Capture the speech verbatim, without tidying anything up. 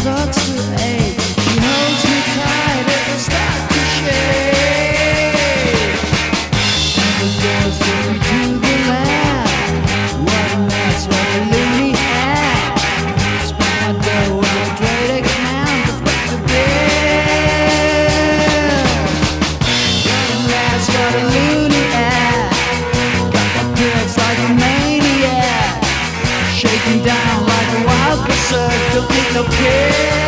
starts to ache. She holds me tight, it'll start to shake. And the doors lead to the land. What a mess, what a loony act. Spend my dough on a trade account to foot the bill. What a mess, what a loony act. Got my pills like a maniac, shaking down like a wild berserk. Don't need no care.